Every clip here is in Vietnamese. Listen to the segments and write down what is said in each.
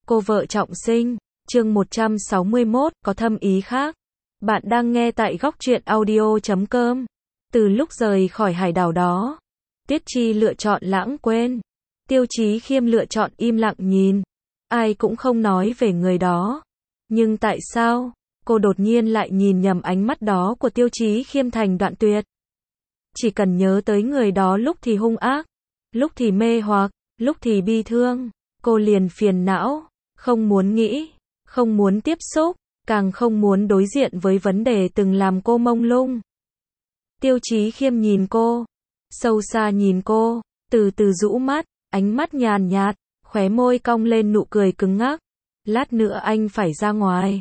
Cô vợ trọng sinh, chương 161, có thâm ý khác. Bạn đang nghe tại góc truyện audio.com. Từ lúc rời khỏi hải đảo đó, Tiết Chi lựa chọn lãng quên. Tiêu Chí Khiêm lựa chọn im lặng nhìn. Ai cũng không nói về người đó. Nhưng tại sao, cô đột nhiên lại nhìn nhầm ánh mắt đó của Tiêu Chí Khiêm thành đoạn tuyệt? Chỉ cần nhớ tới người đó lúc thì hung ác, lúc thì mê hoặc, lúc thì bi thương, cô liền phiền não, không muốn nghĩ, không muốn tiếp xúc, càng không muốn đối diện với vấn đề từng làm cô mông lung. Tiêu Chí Khiêm nhìn cô, sâu xa nhìn cô, từ từ rũ mắt, ánh mắt nhàn nhạt, khóe môi cong lên nụ cười cứng ngắc. Lát nữa anh phải ra ngoài.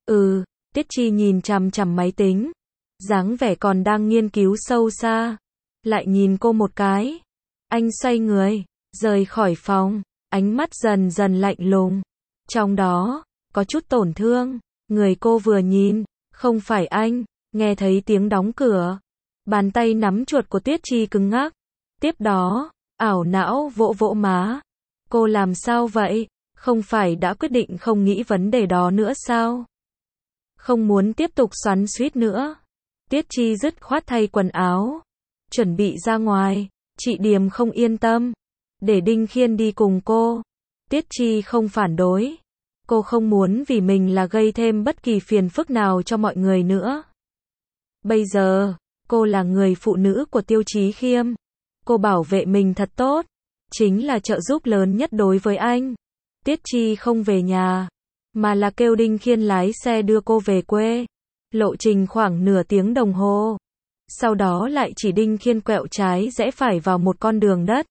Tiết Chi nhìn chằm chằm máy tính, dáng vẻ còn đang nghiên cứu sâu xa, lại nhìn cô một cái. Anh xoay người, rời khỏi phòng, ánh mắt dần dần lạnh lùng. Trong đó, có chút tổn thương, người cô vừa nhìn, không phải anh. Nghe thấy tiếng đóng cửa, bàn tay nắm chuột của Tiết Chi cứng ngắc. Tiếp đó, ảo não vỗ vỗ má. Cô làm sao vậy? Không phải đã quyết định không nghĩ vấn đề đó nữa sao? Không muốn tiếp tục xoắn xuýt nữa. Tiết Chi dứt khoát thay quần áo, chuẩn bị ra ngoài. Chị Điềm không yên tâm, để Đinh Khiên đi cùng cô. Tiết Chi không phản đối. Cô không muốn vì mình là gây thêm bất kỳ phiền phức nào cho mọi người nữa. Bây giờ, cô là người phụ nữ của Tiêu Chí Khiêm. Cô bảo vệ mình thật tốt, chính là trợ giúp lớn nhất đối với anh. Tiết Chi không về nhà, mà là kêu Đinh Khiên lái xe đưa cô về quê. Lộ trình khoảng nửa tiếng đồng hồ. Sau đó lại chỉ Đinh Khiên quẹo trái rẽ phải vào một con đường đất.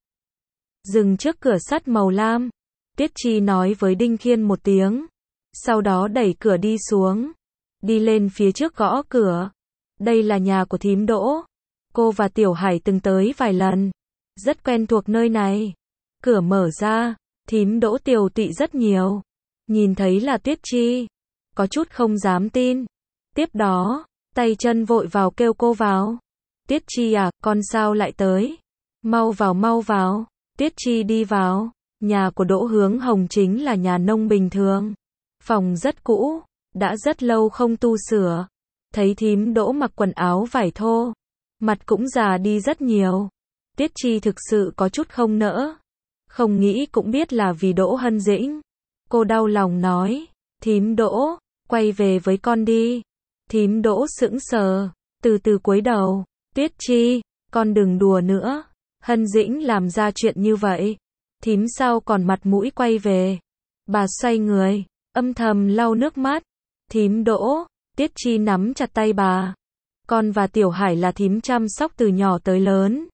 Dừng trước cửa sắt màu lam. Tiết Chi nói với Đinh Khiên một tiếng. Sau đó đẩy cửa đi xuống. Đi lên phía trước gõ cửa. Đây là nhà của thím Đỗ. Cô và Tiểu Hải từng tới vài lần. Rất quen thuộc nơi này. Cửa mở ra, thím Đỗ tiều tụy rất nhiều. Nhìn thấy là Tiết Chi, có chút không dám tin. Tiếp đó, tay chân vội vào kêu cô vào. Tiết Chi à, con sao lại tới? Mau vào mau vào. Tiết Chi đi vào. Nhà của Đỗ Hướng Hồng chính là nhà nông bình thường. Phòng rất cũ, đã rất lâu không tu sửa. Thấy thím Đỗ mặc quần áo vải thô, mặt cũng già đi rất nhiều. Tiết Chi thực sự có chút không nỡ. Không nghĩ cũng biết là vì Đỗ Hân Dĩnh. Cô đau lòng nói, thím Đỗ, quay về với con đi. Thím Đỗ sững sờ, từ từ cúi đầu. Tiết Chi, con đừng đùa nữa. Hân Dĩnh làm ra chuyện như vậy, thím sao còn mặt mũi quay về. Bà xoay người, âm thầm lau nước mắt. Thím Đỗ, Tiết Chi nắm chặt tay bà. Con và Tiểu Hải là thím chăm sóc từ nhỏ tới lớn.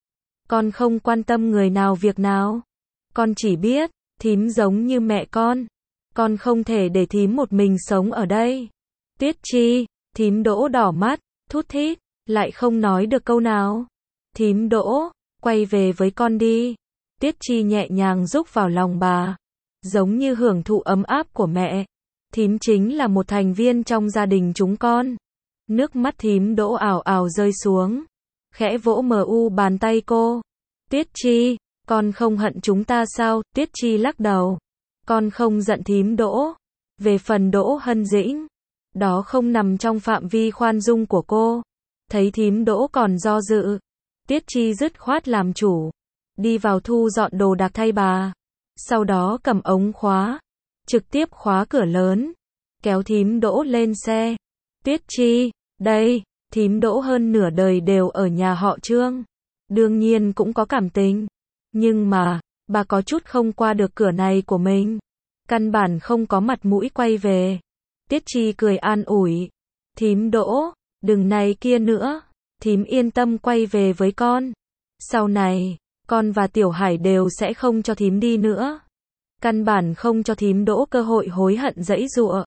Con không quan tâm người nào việc nào. Con chỉ biết, thím giống như mẹ con. Con không thể để thím một mình sống ở đây. Tiết Chi, thím Đỗ đỏ mắt, thút thít, lại không nói được câu nào. Thím Đỗ, quay về với con đi. Tiết Chi nhẹ nhàng rúc vào lòng bà, giống như hưởng thụ ấm áp của mẹ. Thím chính là một thành viên trong gia đình chúng con. Nước mắt thím Đỗ ào ào rơi xuống, khẽ vỗ bàn tay cô. Tiết Chi, con không hận chúng ta sao? Tiết Chi lắc đầu. Con không giận thím Đỗ. Về phần Đỗ Hân Dĩnh, đó không nằm trong phạm vi khoan dung của cô. Thấy thím Đỗ còn do dự, Tiết Chi dứt khoát làm chủ, đi vào thu dọn đồ đạc thay bà. Sau đó cầm ống khóa, trực tiếp khóa cửa lớn, kéo thím Đỗ lên xe. Tiết Chi, đây, thím Đỗ hơn nửa đời đều ở nhà họ Trương. Đương nhiên cũng có cảm tình. Nhưng mà, bà có chút không qua được cửa này của mình. Căn bản không có mặt mũi quay về. Tiết Chi cười an ủi. Thím Đỗ, đừng này kia nữa. Thím yên tâm quay về với con. Sau này, con và Tiểu Hải đều sẽ không cho thím đi nữa. Căn bản không cho thím Đỗ cơ hội hối hận giãy giụa.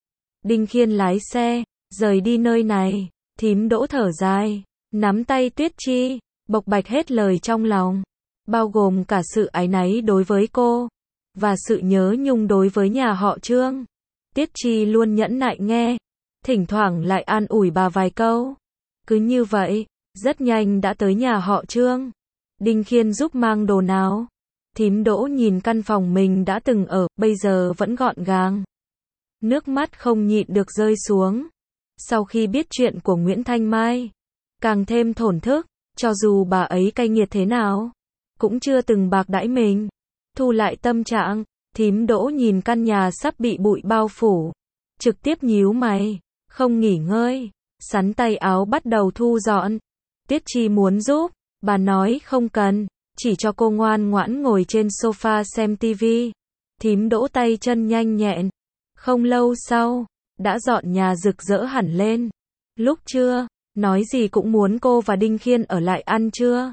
Đinh Khiên lái xe, rời đi nơi này. Thím Đỗ thở dài, nắm tay Tiết Chi, bộc bạch hết lời trong lòng. Bao gồm cả sự áy náy đối với cô, và sự nhớ nhung đối với nhà họ Trương. Tiết Chi luôn nhẫn nại nghe, thỉnh thoảng lại an ủi bà vài câu. Cứ như vậy, rất nhanh đã tới nhà họ Trương. Đinh Khiên giúp mang đồ nào. Thím Đỗ nhìn căn phòng mình đã từng ở, bây giờ vẫn gọn gàng. Nước mắt không nhịn được rơi xuống. Sau khi biết chuyện của Nguyễn Thanh Mai, càng thêm thổn thức, cho dù bà ấy cay nghiệt thế nào, cũng chưa từng bạc đãi mình. Thu lại tâm trạng, thím Đỗ nhìn căn nhà sắp bị bụi bao phủ, trực tiếp nhíu mày, không nghỉ ngơi, sắn tay áo bắt đầu thu dọn. Tiết Chi muốn giúp, bà nói không cần, chỉ cho cô ngoan ngoãn ngồi trên sofa xem tivi. Thím Đỗ tay chân nhanh nhẹn. Không lâu sau, đã dọn nhà rực rỡ hẳn lên. Lúc trưa, nói gì cũng muốn cô và Đinh Khiên ở lại ăn trưa.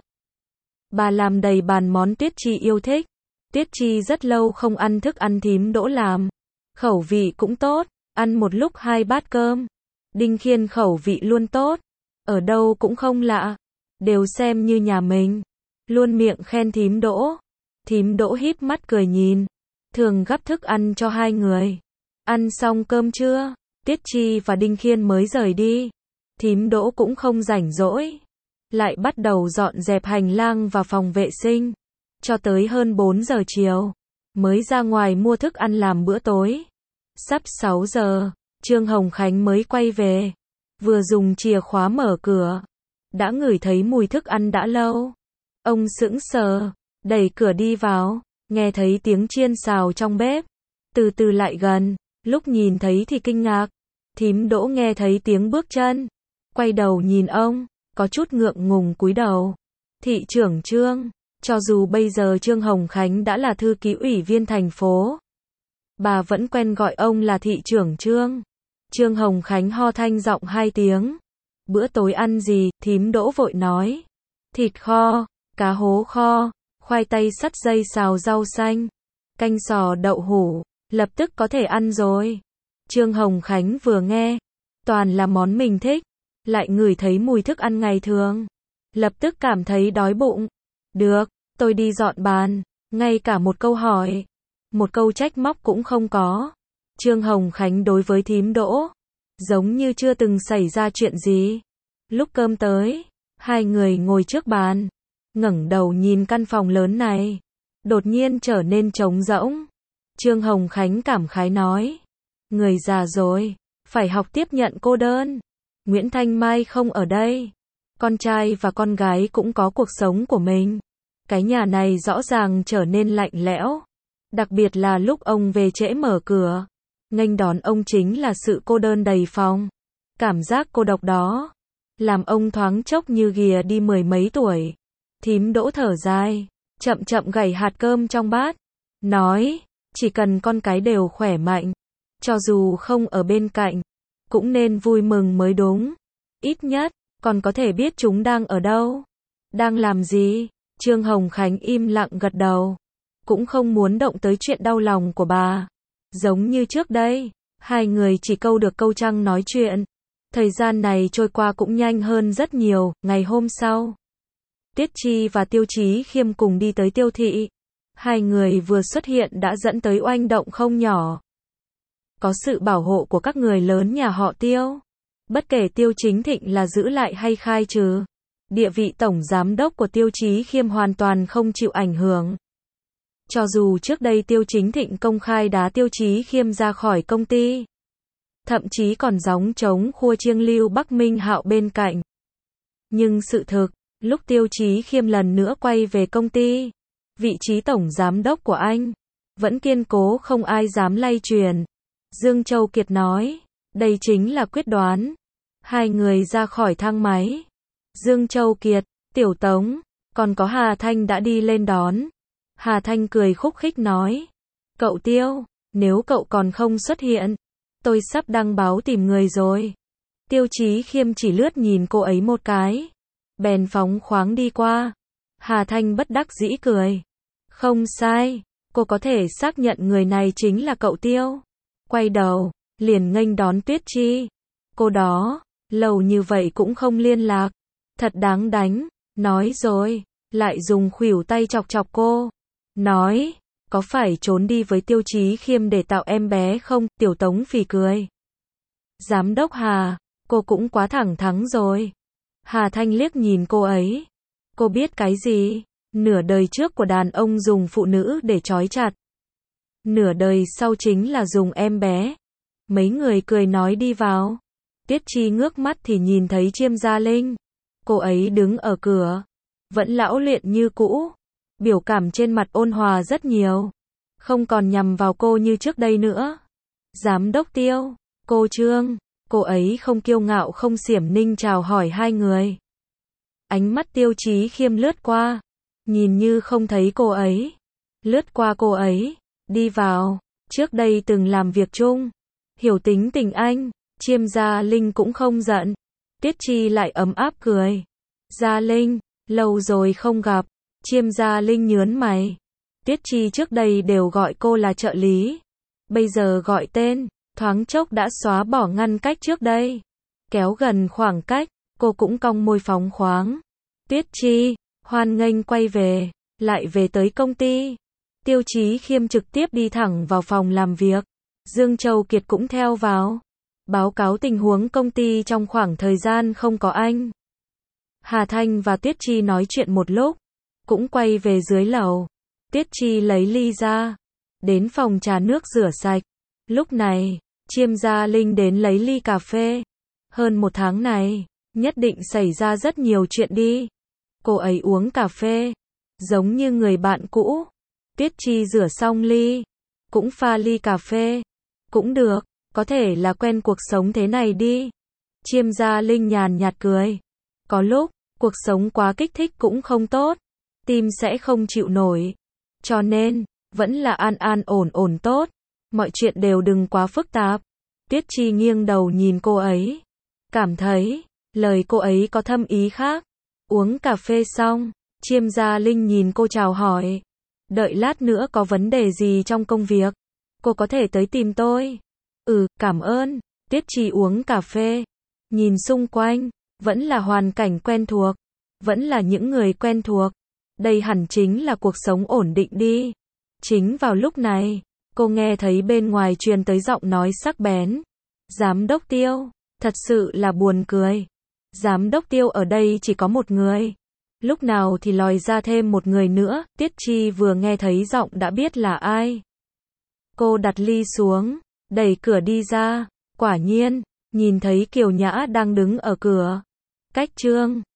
Bà làm đầy bàn món Tiết Chi yêu thích. Tiết Chi rất lâu không ăn thức ăn thím Đỗ làm. Khẩu vị cũng tốt, ăn một lúc 2 bát cơm. Đinh Khiên khẩu vị luôn tốt, ở đâu cũng không lạ, đều xem như nhà mình. Luôn miệng khen thím Đỗ. Thím Đỗ híp mắt cười nhìn, thường gắp thức ăn cho hai người. Ăn xong cơm trưa, Tiết Chi và Đinh Khiên mới rời đi. Thím Đỗ cũng không rảnh rỗi, lại bắt đầu dọn dẹp hành lang và phòng vệ sinh. Cho tới hơn 4 giờ chiều, mới ra ngoài mua thức ăn làm bữa tối. Sắp 6 giờ, Trương Hồng Khánh mới quay về. Vừa dùng chìa khóa mở cửa, đã ngửi thấy mùi thức ăn đã lâu. Ông sững sờ, đẩy cửa đi vào, nghe thấy tiếng chiên xào trong bếp. Từ từ lại gần, lúc nhìn thấy thì kinh ngạc. Thím Đỗ nghe thấy tiếng bước chân, quay đầu nhìn ông, có chút ngượng ngùng cúi đầu. Thị trưởng Trương, cho dù bây giờ Trương Hồng Khánh đã là thư ký ủy viên thành phố, bà vẫn quen gọi ông là thị trưởng Trương. Trương Hồng Khánh ho thanh giọng 2 tiếng. Bữa tối ăn gì? Thím Đỗ vội nói. Thịt kho, cá hố kho, khoai tây sắt dây xào rau xanh, canh sò đậu hũ, lập tức có thể ăn rồi. Trương Hồng Khánh vừa nghe, toàn là món mình thích, lại ngửi thấy mùi thức ăn ngày thường, lập tức cảm thấy đói bụng. Được, tôi đi dọn bàn, ngay cả một câu hỏi, một câu trách móc cũng không có. Trương Hồng Khánh đối với thím Đỗ, giống như chưa từng xảy ra chuyện gì. Lúc cơm tới, hai người ngồi trước bàn, ngẩng đầu nhìn căn phòng lớn này, đột nhiên trở nên trống rỗng. Trương Hồng Khánh cảm khái nói, người già rồi, phải học tiếp nhận cô đơn. Nguyễn Thanh Mai không ở đây, con trai và con gái cũng có cuộc sống của mình. Cái nhà này rõ ràng trở nên lạnh lẽo, đặc biệt là lúc ông về trễ mở cửa. Nghênh đón ông chính là sự cô đơn đầy phòng. Cảm giác cô độc đó, làm ông thoáng chốc như ghìa đi 10 mấy tuổi. Thím Đỗ thở dài, chậm chậm gảy hạt cơm trong bát, nói, chỉ cần con cái đều khỏe mạnh, cho dù không ở bên cạnh, cũng nên vui mừng mới đúng. Ít nhất, còn có thể biết chúng đang ở đâu, đang làm gì. Trương Hồng Khánh im lặng gật đầu, cũng không muốn động tới chuyện đau lòng của bà. Giống như trước đây, hai người chỉ câu được câu trăng nói chuyện. Thời gian này trôi qua cũng nhanh hơn rất nhiều. Ngày hôm sau, Tiết Chi và Tiêu Chí Khiêm cùng đi tới Tiêu thị. Hai người vừa xuất hiện đã dẫn tới oanh động không nhỏ. Có sự bảo hộ của các người lớn nhà họ Tiêu. Bất kể Tiêu Chính Thịnh là giữ lại hay khai trừ, địa vị tổng giám đốc của Tiêu Chí Khiêm hoàn toàn không chịu ảnh hưởng. Cho dù trước đây Tiêu Chính Thịnh công khai đá Tiêu Chí Khiêm ra khỏi công ty, thậm chí còn gióng trống khua chiêng Lưu Bắc Minh Hạo bên cạnh. Nhưng sự thực, lúc Tiêu Chí Khiêm lần nữa quay về công ty, vị trí tổng giám đốc của anh vẫn kiên cố, không ai dám lay truyền. Dương Châu Kiệt nói, đây chính là quyết đoán. Hai người ra khỏi thang máy. Dương Châu Kiệt, Tiểu Tống, còn có Hà Thanh đã đi lên đón. Hà Thanh cười khúc khích nói, cậu Tiêu, nếu cậu còn không xuất hiện, tôi sắp đăng báo tìm người rồi. Tiêu Chí Khiêm chỉ lướt nhìn cô ấy một cái, bèn phóng khoáng đi qua. Hà Thanh bất đắc dĩ cười, không sai, cô có thể xác nhận người này chính là cậu Tiêu. Quay đầu, liền nghênh đón Tuyết Chi. Cô đó, lâu như vậy cũng không liên lạc, thật đáng đánh. Nói rồi, lại dùng khuỷu tay chọc chọc cô, nói, có phải trốn đi với Tiêu Chí Khiêm để tạo em bé không? Tiểu Tống phì cười. Giám đốc Hà, cô cũng quá thẳng thắn rồi. Hà Thanh liếc nhìn cô ấy. Cô biết cái gì? Nửa đời trước của đàn ông dùng phụ nữ để trói chặt. Nửa đời sau chính là dùng em bé. Mấy người cười nói đi vào. Tiết Chi ngước mắt thì nhìn thấy Chiêm Gia Linh. Cô ấy đứng ở cửa. Vẫn lão luyện như cũ. Biểu cảm trên mặt ôn hòa rất nhiều. Không còn nhằm vào cô như trước đây nữa. Giám đốc Tiêu, cô Trương. Cô ấy không kiêu ngạo không xiểm ninh chào hỏi hai người. Ánh mắt Tiêu Chí Khiêm lướt qua. Nhìn như không thấy cô ấy. Lướt qua cô ấy. Đi vào. Trước đây từng làm việc chung. Hiểu tính tình anh. Chiêm Gia Linh cũng không giận. Tiết Chi lại ấm áp cười. Gia Linh, lâu rồi không gặp. Chiêm Gia Linh nhớn mày. Tiết Chi trước đây đều gọi cô là trợ lý. Bây giờ gọi tên, thoáng chốc đã xóa bỏ ngăn cách trước đây. Kéo gần khoảng cách, cô cũng cong môi phóng khoáng. Tiết Chi, hoan nghênh quay về, lại về tới công ty. Tiêu Chí Khiêm trực tiếp đi thẳng vào phòng làm việc. Dương Châu Kiệt cũng theo vào. Báo cáo tình huống công ty trong khoảng thời gian không có anh. Hà Thanh và Tiết Chi nói chuyện một lúc, cũng quay về dưới lầu. Tiết Chi lấy ly ra, đến phòng trà nước rửa sạch. Lúc này, Chiêm Gia Linh đến lấy ly cà phê. Hơn một tháng này, nhất định xảy ra rất nhiều chuyện đi. Cô ấy uống cà phê, giống như người bạn cũ. Tiết Chi rửa xong ly, cũng pha ly cà phê. Cũng được, có thể là quen cuộc sống thế này đi. Chiêm Gia Linh nhàn nhạt cười. Có lúc, cuộc sống quá kích thích cũng không tốt. Tim sẽ không chịu nổi. Cho nên, vẫn là an an ổn ổn tốt. Mọi chuyện đều đừng quá phức tạp. Tiết Chi nghiêng đầu nhìn cô ấy. Cảm thấy, lời cô ấy có thâm ý khác. Uống cà phê xong, Chiêm Gia Linh nhìn cô chào hỏi. Đợi lát nữa có vấn đề gì trong công việc, cô có thể tới tìm tôi. Cảm ơn. Tiết Chi uống cà phê. Nhìn xung quanh, vẫn là hoàn cảnh quen thuộc. Vẫn là những người quen thuộc. Đây hẳn chính là cuộc sống ổn định đi. Chính vào lúc này, cô nghe thấy bên ngoài truyền tới giọng nói sắc bén. Giám đốc Tiêu, thật sự là buồn cười. Giám đốc Tiêu ở đây chỉ có một người. Lúc nào thì lòi ra thêm một người nữa. Tiết Chi vừa nghe thấy giọng đã biết là ai. Cô đặt ly xuống, đẩy cửa đi ra. Quả nhiên, nhìn thấy Kiều Nhã đang đứng ở cửa. Cách Trương